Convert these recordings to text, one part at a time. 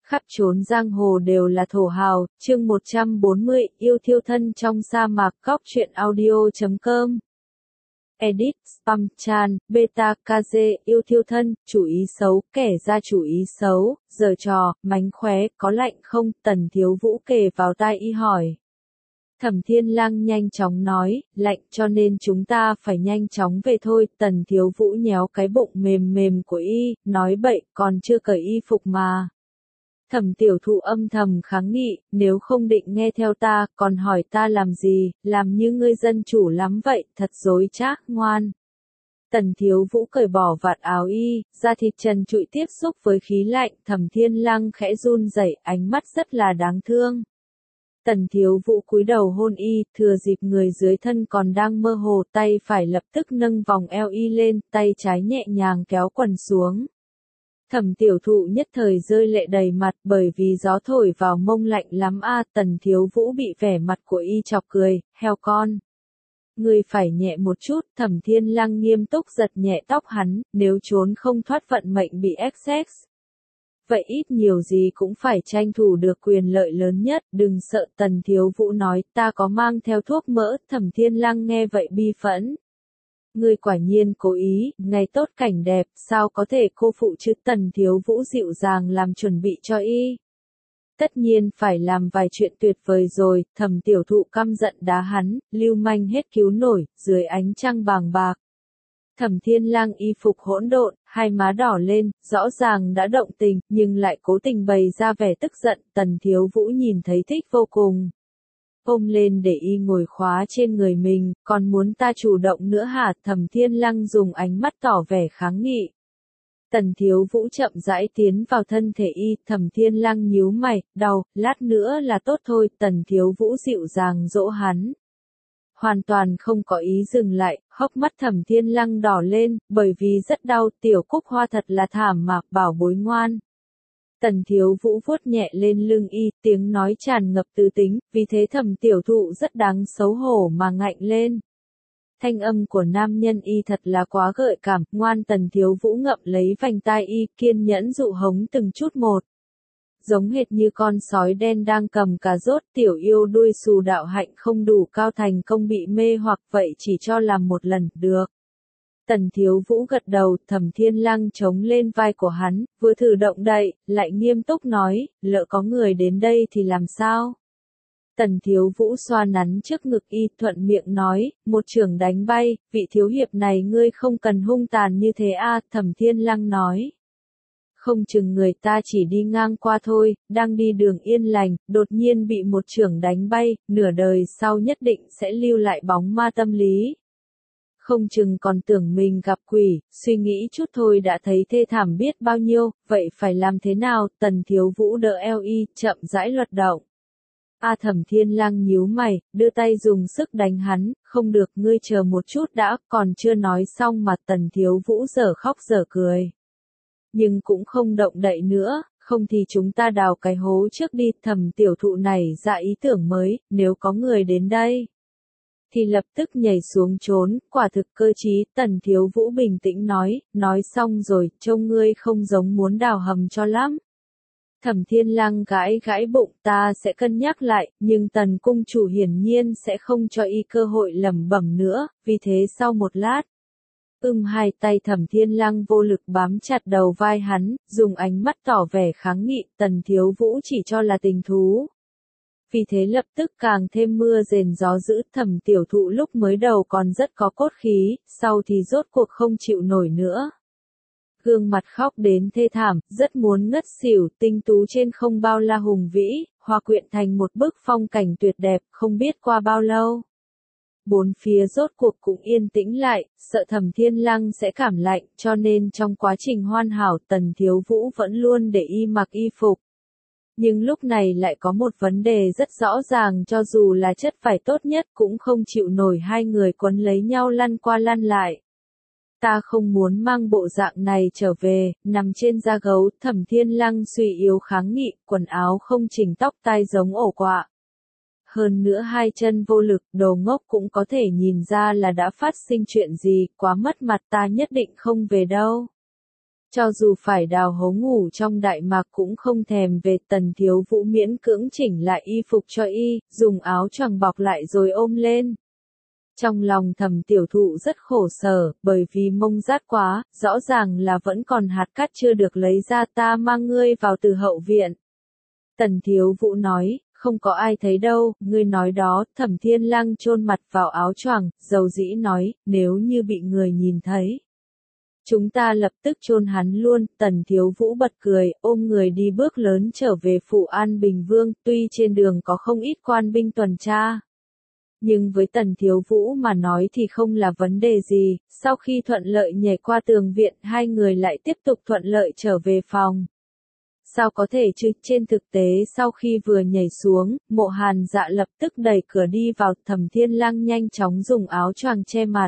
Khắp chốn giang hồ đều là thổ hào, chương 140, yêu thiêu thân trong sa mạc. Góc truyện audio.com. Edit, Spam Chan, Beta KG, yêu thiêu thân, chủ ý xấu, kẻ ra chủ ý xấu, giở trò, mánh khóe, có lạnh không? Tần Thiếu Vũ kề vào tai y hỏi. Thẩm Thiên Lăng nhanh chóng nói, lạnh, cho nên chúng ta phải nhanh chóng về thôi. Tần Thiếu Vũ nhéo cái bụng mềm mềm của y, nói bậy, còn chưa cởi y phục mà. Thẩm Tiểu Thụ âm thầm kháng nghị, nếu không định nghe theo ta, còn hỏi ta làm gì, làm như ngươi dân chủ lắm vậy, thật dối trá, ngoan. Tần Thiếu Vũ cởi bỏ vạt áo y, da thịt trần trụi tiếp xúc với khí lạnh, Thẩm Thiên Lăng khẽ run rẩy, ánh mắt rất là đáng thương. Tần Thiếu Vũ cúi đầu hôn y, thừa dịp người dưới thân còn đang mơ hồ, tay phải lập tức nâng vòng eo y lên, tay trái nhẹ nhàng kéo quần xuống. Thẩm Tiểu Thụ nhất thời rơi lệ đầy mặt, bởi vì gió thổi vào mông lạnh lắm a. Tần Thiếu Vũ bị vẻ mặt của y chọc cười, heo con. Ngươi phải nhẹ một chút. Thẩm Thiên Lăng nghiêm túc giật nhẹ tóc hắn, nếu trốn không thoát vận mệnh bị XX. Vậy ít nhiều gì cũng phải tranh thủ được quyền lợi lớn nhất, đừng sợ. Tần Thiếu Vũ nói, ta có mang theo thuốc mỡ. Thẩm Thiên Lăng nghe vậy bi phẫn. Ngươi quả nhiên cố ý, ngày tốt cảnh đẹp, sao có thể cô phụ chứ? Tần Thiếu Vũ dịu dàng làm chuẩn bị cho y. Tất nhiên phải làm vài chuyện tuyệt vời rồi. Thẩm Tiểu Thụ căm giận đá hắn, lưu manh hết cứu nổi, dưới ánh trăng bàng bạc. Thẩm Thiên Lang y phục hỗn độn, hai má đỏ lên, rõ ràng đã động tình, nhưng lại cố tình bày ra vẻ tức giận. Tần Thiếu Vũ nhìn thấy thích vô cùng. Ôm lên để y ngồi khóa trên người mình, còn muốn ta chủ động nữa hả? Thẩm Thiên Lăng dùng ánh mắt tỏ vẻ kháng nghị. Tần Thiếu Vũ chậm rãi tiến vào thân thể y, Thẩm Thiên Lăng nhíu mày, đau, lát nữa là tốt thôi. Tần Thiếu Vũ dịu dàng dỗ hắn. Hoàn toàn không có ý dừng lại, hốc mắt Thẩm Thiên Lăng đỏ lên, bởi vì rất đau. Tiểu Cúc Hoa thật là thảm mạc, bảo bối ngoan. Tần Thiếu Vũ vuốt nhẹ lên lưng y, tiếng nói tràn ngập tư tính, vì thế Thẩm Tiểu Thụ rất đáng xấu hổ mà ngạnh lên. Thanh âm của nam nhân y thật là quá gợi cảm, ngoan. Tần Thiếu Vũ ngậm lấy vành tai y, kiên nhẫn dụ hống từng chút một. Giống hệt như con sói đen đang cầm cà rốt. Tiểu yêu đuôi xù đạo hạnh không đủ cao, thành công bị mê hoặc, vậy chỉ cho làm một lần, được. Tần Thiếu Vũ gật đầu. Thẩm Thiên Lăng chống lên vai của hắn, vừa thử động đậy, lại nghiêm túc nói, lỡ có người đến đây thì làm sao? Tần Thiếu Vũ xoa nắn trước ngực y, thuận miệng nói, một chưởng đánh bay, vị thiếu hiệp này ngươi không cần hung tàn như thế a. Thẩm Thiên Lăng nói. Không chừng người ta chỉ đi ngang qua thôi, đang đi đường yên lành, đột nhiên bị một chưởng đánh bay, nửa đời sau nhất định sẽ lưu lại bóng ma tâm lý. Không chừng còn tưởng mình gặp quỷ, suy nghĩ chút thôi đã thấy thê thảm biết bao nhiêu, vậy phải làm thế nào? Tần Thiếu Vũ đỡ eo y, chậm rãi luật động. Thẩm Thiên Lăng nhíu mày, đưa tay dùng sức đánh hắn, không được, ngươi chờ một chút đã. Còn chưa nói xong mà Tần Thiếu Vũ dở khóc dở cười. Nhưng cũng không động đậy nữa, không thì chúng ta đào cái hố trước đi. Thẩm Tiểu Thụ này ra ý tưởng mới, nếu có người đến đây thì lập tức nhảy xuống trốn, quả thực cơ trí. Tần Thiếu Vũ bình tĩnh nói xong rồi, trông ngươi không giống muốn đào hầm cho lắm. Thẩm Thiên Lăng gãi gãi bụng, ta sẽ cân nhắc lại, nhưng Tần cung chủ hiển nhiên sẽ không cho y cơ hội lẩm bẩm nữa, vì thế sau một lát. Hai tay Thẩm Thiên Lăng vô lực bám chặt đầu vai hắn, dùng ánh mắt tỏ vẻ kháng nghị. Tần Thiếu Vũ chỉ cho là tình thú. Vì thế lập tức càng thêm mưa rền gió dữ. Thẩm Tiểu Thụ lúc mới đầu còn rất có cốt khí, sau thì rốt cuộc không chịu nổi nữa. Gương mặt khóc đến thê thảm, rất muốn ngất xỉu. Tinh tú trên không bao la hùng vĩ, hòa quyện thành một bức phong cảnh tuyệt đẹp. Không biết qua bao lâu, bốn phía rốt cuộc cũng yên tĩnh lại, sợ Thẩm Thiên Lăng sẽ cảm lạnh, cho nên trong quá trình hoàn hảo Tần Thiếu Vũ vẫn luôn để y mặc y phục. Nhưng lúc này lại có một vấn đề rất rõ ràng, cho dù là chất vải tốt nhất cũng không chịu nổi hai người quấn lấy nhau lăn qua lăn lại. Ta không muốn mang bộ dạng này trở về, nằm trên da gấu. Thẩm Thiên Lăng suy yếu kháng nghị, quần áo không chỉnh, tóc tai giống ổ quạ. Hơn nữa hai chân vô lực, đồ ngốc cũng có thể nhìn ra là đã phát sinh chuyện gì, quá mất mặt, ta nhất định không về đâu. Cho dù phải đào hố ngủ trong Đại Mạc cũng không thèm về. Tần Thiếu Vũ miễn cưỡng chỉnh lại y phục cho y, dùng áo choàng bọc lại rồi ôm lên. Trong lòng Thẩm Tiểu Thụ rất khổ sở, bởi vì mông rát quá, rõ ràng là vẫn còn hạt cát chưa được lấy ra, ta mang ngươi vào từ hậu viện. Tần Thiếu Vũ nói, không có ai thấy đâu, ngươi nói đó. Thẩm Thiên Lăng chôn mặt vào áo choàng, dầu dĩ nói, nếu như bị người nhìn thấy, chúng ta lập tức chôn hắn luôn. Tần Thiếu Vũ bật cười, ôm người đi bước lớn trở về phủ An Bình Vương. Tuy trên đường có không ít quan binh tuần tra, nhưng với Tần Thiếu Vũ mà nói thì không là vấn đề gì. Sau khi thuận lợi nhảy qua tường viện, hai người lại tiếp tục thuận lợi trở về phòng. Sao có thể chứ, trên thực tế sau khi vừa nhảy xuống, Mộ Hàn Dạ lập tức đẩy cửa đi vào. Thẩm Thiên Lăng nhanh chóng dùng áo choàng che mặt.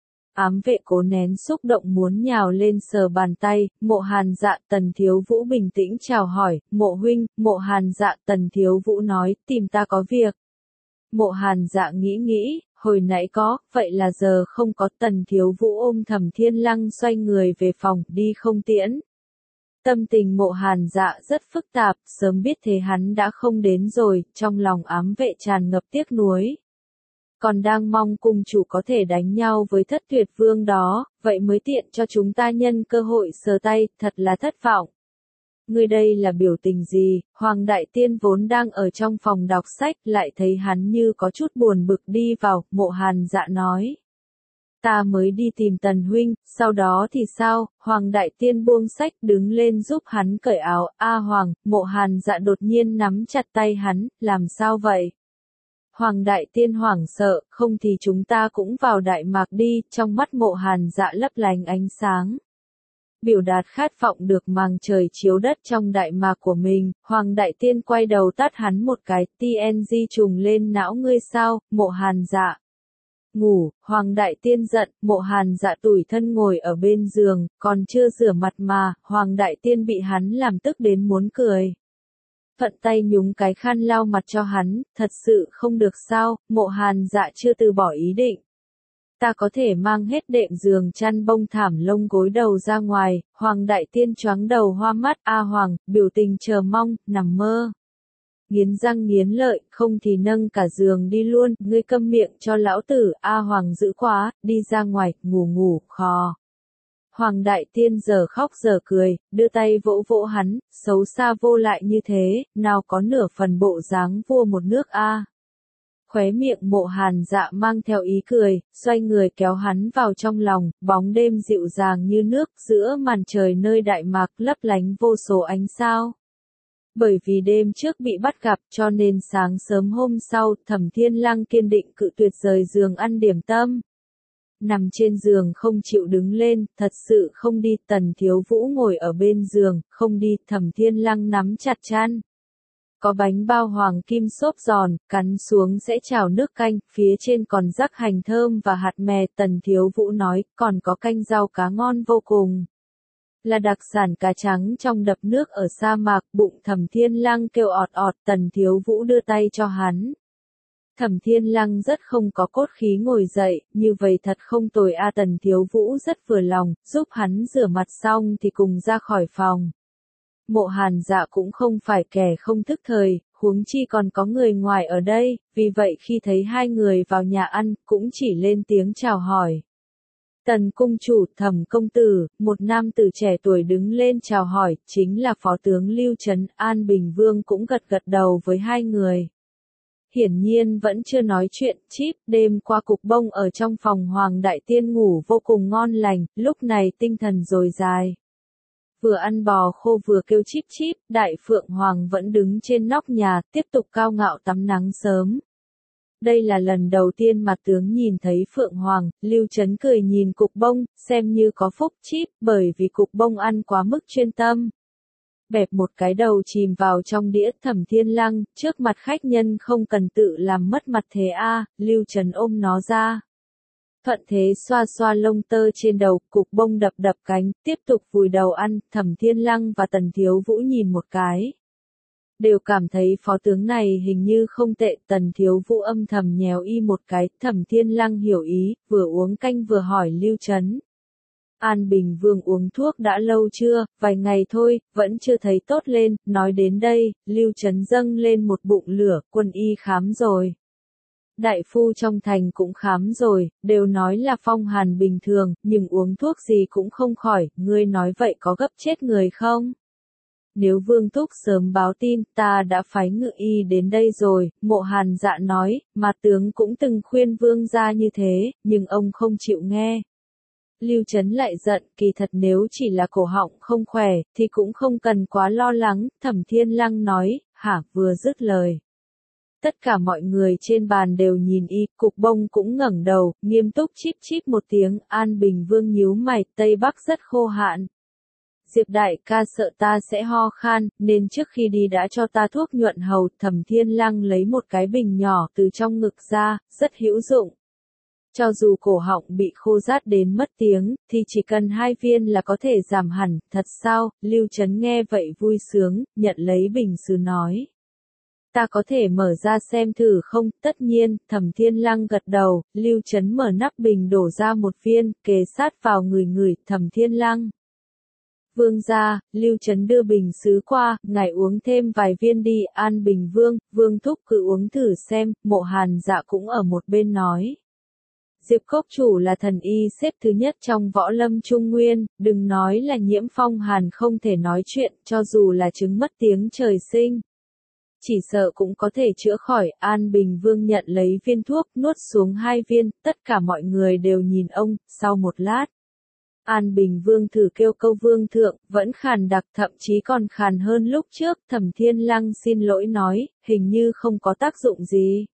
Ám vệ cố nén xúc động muốn nhào lên sờ bàn tay. Mộ Hàn Dạ. Tần Thiếu Vũ bình tĩnh chào hỏi, Mộ huynh. Mộ Hàn Dạ. Tần Thiếu Vũ nói, tìm ta có việc. Mộ Hàn Dạ nghĩ, hồi nãy có, vậy là giờ không có. Tần Thiếu Vũ ôm Thẩm Thiên Lăng xoay người về phòng, đi không tiễn. Tâm tình Mộ Hàn Dạ rất phức tạp, sớm biết thế hắn đã không đến rồi. Trong lòng ám vệ tràn ngập tiếc nuối. Còn đang mong cung chủ có thể đánh nhau với Thất Tuyệt Vương đó, vậy mới tiện cho chúng ta nhân cơ hội sờ tay, thật là thất vọng. Ngươi đây là biểu tình gì? Hoàng Đại Tiên vốn đang ở trong phòng đọc sách, lại thấy hắn như có chút buồn bực đi vào. Mộ Hàn Dạ nói, ta mới đi tìm Tần huynh, sau đó thì sao? Hoàng Đại Tiên buông sách đứng lên giúp hắn cởi áo. A Hoàng. Mộ Hàn Dạ đột nhiên nắm chặt tay hắn, làm sao vậy? Hoàng Đại Tiên hoảng sợ, không thì chúng ta cũng vào Đại Mạc đi. Trong mắt Mộ Hàn Dạ lấp lánh ánh sáng, biểu đạt khát vọng được màng trời chiếu đất trong Đại Mạc của mình. Hoàng Đại Tiên quay đầu tát hắn một cái, TNG trùng lên não ngươi sao? Mộ Hàn Dạ ngủ. Hoàng Đại Tiên giận. Mộ Hàn Dạ tủi thân ngồi ở bên giường, còn chưa rửa mặt mà. Hoàng Đại Tiên bị hắn làm tức đến muốn cười. Thuận tay nhúng cái khăn lau mặt cho hắn, thật sự không được sao? Mộ Hàn Dạ chưa từ bỏ ý định. Ta có thể mang hết đệm giường chăn bông thảm lông gối đầu ra ngoài. Hoàng Đại Tiên choáng đầu hoa mắt. A Hoàng. Biểu tình chờ mong, nằm mơ. Nghiến răng nghiến lợi, không thì nâng cả giường đi luôn. Ngươi câm miệng cho lão tử. A Hoàng dữ quá, đi ra ngoài, ngủ, khò. Hoàng Đại Tiên giờ khóc giờ cười, đưa tay vỗ vỗ hắn, xấu xa vô lại như thế, nào có nửa phần bộ dáng vua một nước a. Khóe miệng Mộ Hàn Dạ mang theo ý cười, xoay người kéo hắn vào trong lòng. Bóng đêm dịu dàng như nước, giữa màn trời nơi Đại Mạc lấp lánh vô số ánh sao. Bởi vì đêm trước bị bắt gặp cho nên sáng sớm hôm sau, Thẩm Thiên Lăng kiên định cự tuyệt rời giường ăn điểm tâm. Nằm trên giường không chịu đứng lên, thật sự không đi. Tần Thiếu Vũ ngồi ở bên giường, không đi. Thẩm Thiên Lăng nắm chặt chăn. Có bánh bao hoàng kim xốp giòn, cắn xuống sẽ trào nước canh, phía trên còn rắc hành thơm và hạt mè. Tần Thiếu Vũ nói, còn có canh rau cá ngon vô cùng. Là đặc sản cá trắng trong đập nước ở sa mạc. Bụng Thẩm Thiên Lăng kêu ọt ọt. Tần Thiếu Vũ đưa tay cho hắn. Thẩm Thiên Lăng rất không có cốt khí ngồi dậy, như vậy thật không tồi a. Tần Thiếu Vũ rất vừa lòng, giúp hắn rửa mặt xong thì cùng ra khỏi phòng. Mộ Hàn Dạ cũng không phải kẻ không thức thời, huống chi còn có người ngoài ở đây, vì vậy khi thấy hai người vào nhà ăn, cũng chỉ lên tiếng chào hỏi. Tần cung chủ. Thẩm công tử. Một nam tử trẻ tuổi đứng lên chào hỏi, chính là phó tướng Lưu Trấn. An Bình Vương cũng gật gật đầu với hai người. Hiển nhiên vẫn chưa nói chuyện. Chíp. Đêm qua Cục Bông ở trong phòng Hoàng Đại Tiên ngủ vô cùng ngon lành, lúc này tinh thần dồi dào. Vừa ăn bò khô vừa kêu chíp chíp. Đại Phượng Hoàng vẫn đứng trên nóc nhà, tiếp tục cao ngạo tắm nắng sớm. Đây là lần đầu tiên mà tướng nhìn thấy Phượng Hoàng. Lưu Trấn cười nhìn Cục Bông, xem như có phúc. Chíp. Bởi vì Cục Bông ăn quá mức chuyên tâm, bẹp một cái đầu chìm vào trong đĩa. Thẩm Thiên Lăng, trước mặt khách nhân không cần tự làm mất mặt thế a. Lưu Trấn ôm nó ra. Thuận thế xoa xoa lông tơ trên đầu. Cục Bông đập đập cánh, tiếp tục vùi đầu ăn. Thẩm Thiên Lăng và Tần Thiếu Vũ nhìn một cái, đều cảm thấy phó tướng này hình như không tệ. Tần Thiếu Vũ âm thầm nhéo y một cái. Thẩm Thiên Lăng hiểu ý, vừa uống canh vừa hỏi Lưu Trấn, An Bình Vương uống thuốc đã lâu chưa, vài ngày thôi, vẫn chưa thấy tốt lên, nói đến đây, Lưu Trấn dâng lên một bụng lửa, quân y khám rồi. Đại phu trong thành cũng khám rồi, đều nói là phong hàn bình thường, nhưng uống thuốc gì cũng không khỏi, ngươi nói vậy có gấp chết người không? Nếu Vương Thúc sớm báo tin, ta đã phái ngự y đến đây rồi, Mộ Hàn Dạ nói, mà tướng cũng từng khuyên Vương gia như thế, nhưng ông không chịu nghe. Lưu Trấn lại giận, kỳ thật nếu chỉ là cổ họng không khỏe, thì cũng không cần quá lo lắng, Thẩm Thiên Lăng nói, hả, vừa dứt lời. Tất cả mọi người trên bàn đều nhìn y, Cục Bông cũng ngẩng đầu, nghiêm túc chíp chíp một tiếng, An Bình Vương nhíu mày, Tây Bắc rất khô hạn. Diệp đại ca sợ ta sẽ ho khan, nên trước khi đi đã cho ta thuốc nhuận hầu, Thẩm Thiên Lăng lấy một cái bình nhỏ từ trong ngực ra, rất hữu dụng. Cho dù cổ họng bị khô rát đến mất tiếng, thì chỉ cần 2 viên là có thể giảm hẳn, thật sao, Lưu Trấn nghe vậy vui sướng, nhận lấy bình sứ nói. Ta có thể mở ra xem thử không, tất nhiên, Thẩm Thiên Lăng gật đầu, Lưu Trấn mở nắp bình đổ ra một viên, kề sát vào người Thẩm Thiên Lăng. Vương gia, Lưu Trấn đưa bình sứ qua, ngài uống thêm vài viên đi, An Bình Vương, Vương Thúc cứ uống thử xem, Mộ Hàn Dạ cũng ở một bên nói. Diệp Cốc Chủ là thần y xếp thứ nhất trong võ lâm Trung Nguyên, đừng nói là nhiễm phong hàn không thể nói chuyện, cho dù là chứng mất tiếng trời sinh. Chỉ sợ cũng có thể chữa khỏi, An Bình Vương nhận lấy viên thuốc, nuốt xuống 2 viên, tất cả mọi người đều nhìn ông, sau một lát. An Bình Vương thử kêu câu Vương Thượng, vẫn khàn đặc, thậm chí còn khàn hơn lúc trước, Thẩm Thiên Lăng xin lỗi nói, hình như không có tác dụng gì.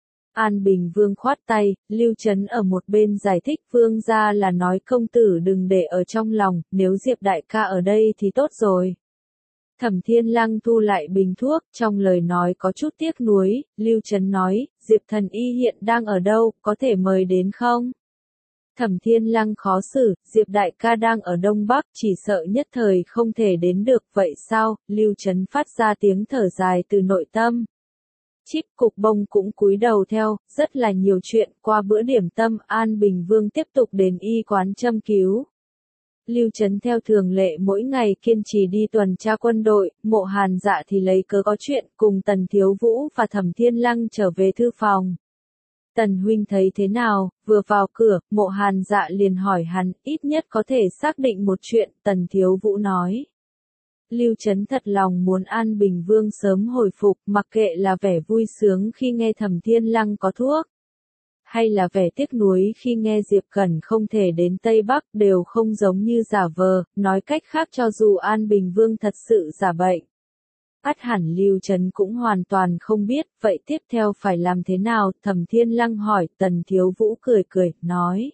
An Bình Vương khoát tay, Lưu Trấn ở một bên giải thích Vương gia là nói công tử đừng để ở trong lòng, nếu Diệp đại ca ở đây thì tốt rồi. Thẩm Thiên Lăng thu lại bình thuốc, trong lời nói có chút tiếc nuối, Lưu Trấn nói, Diệp thần y hiện đang ở đâu, có thể mời đến không? Thẩm Thiên Lăng khó xử, Diệp đại ca đang ở Đông Bắc, chỉ sợ nhất thời không thể đến được, vậy sao? Lưu Trấn phát ra tiếng thở dài từ nội tâm. Chíp Cục Bông cũng cúi đầu theo, rất là nhiều chuyện, qua bữa điểm tâm, An Bình Vương tiếp tục đến y quán châm cứu. Lưu Trấn theo thường lệ mỗi ngày kiên trì đi tuần tra quân đội, Mộ Hàn Dạ thì lấy cớ có chuyện, cùng Tần Thiếu Vũ và Thẩm Thiên Lăng trở về thư phòng. Tần huynh thấy thế nào, vừa vào cửa, Mộ Hàn Dạ liền hỏi hắn, ít nhất có thể xác định một chuyện, Tần Thiếu Vũ nói. Lưu Trấn thật lòng muốn An Bình Vương sớm hồi phục, mặc kệ là vẻ vui sướng khi nghe Thẩm Thiên Lăng có thuốc, hay là vẻ tiếc nuối khi nghe Diệp Cẩn không thể đến Tây Bắc, đều không giống như giả vờ, nói cách khác cho dù An Bình Vương thật sự giả bệnh. Ắt hẳn Lưu Trấn cũng hoàn toàn không biết, vậy tiếp theo phải làm thế nào, Thẩm Thiên Lăng hỏi, Tần Thiếu Vũ cười cười, nói.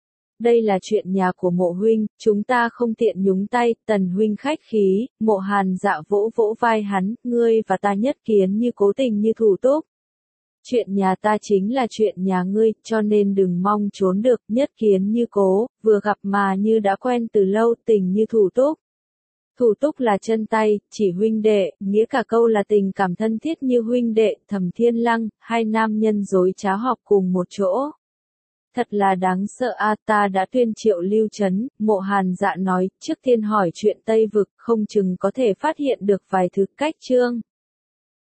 Đây là chuyện nhà của Mộ huynh, chúng ta không tiện nhúng tay, Tần huynh khách khí, Mộ Hàn Dạ vỗ vỗ vai hắn, ngươi và ta nhất kiến như cố tình như thủ túc. Chuyện nhà ta chính là chuyện nhà ngươi, cho nên đừng mong trốn được, nhất kiến như cố, vừa gặp mà như đã quen từ lâu, tình như thủ túc. Thủ túc là chân tay, chỉ huynh đệ, nghĩa cả câu là tình cảm thân thiết như huynh đệ, Thẩm Thiên Lăng, 2 nam nhân dối trá họp cùng một chỗ. Thật là đáng sợ a, ta đã tuyên triệu Lưu Trấn, Mộ Hàn Dạ nói, trước tiên hỏi chuyện Tây Vực, không chừng có thể phát hiện được vài thứ cách chương.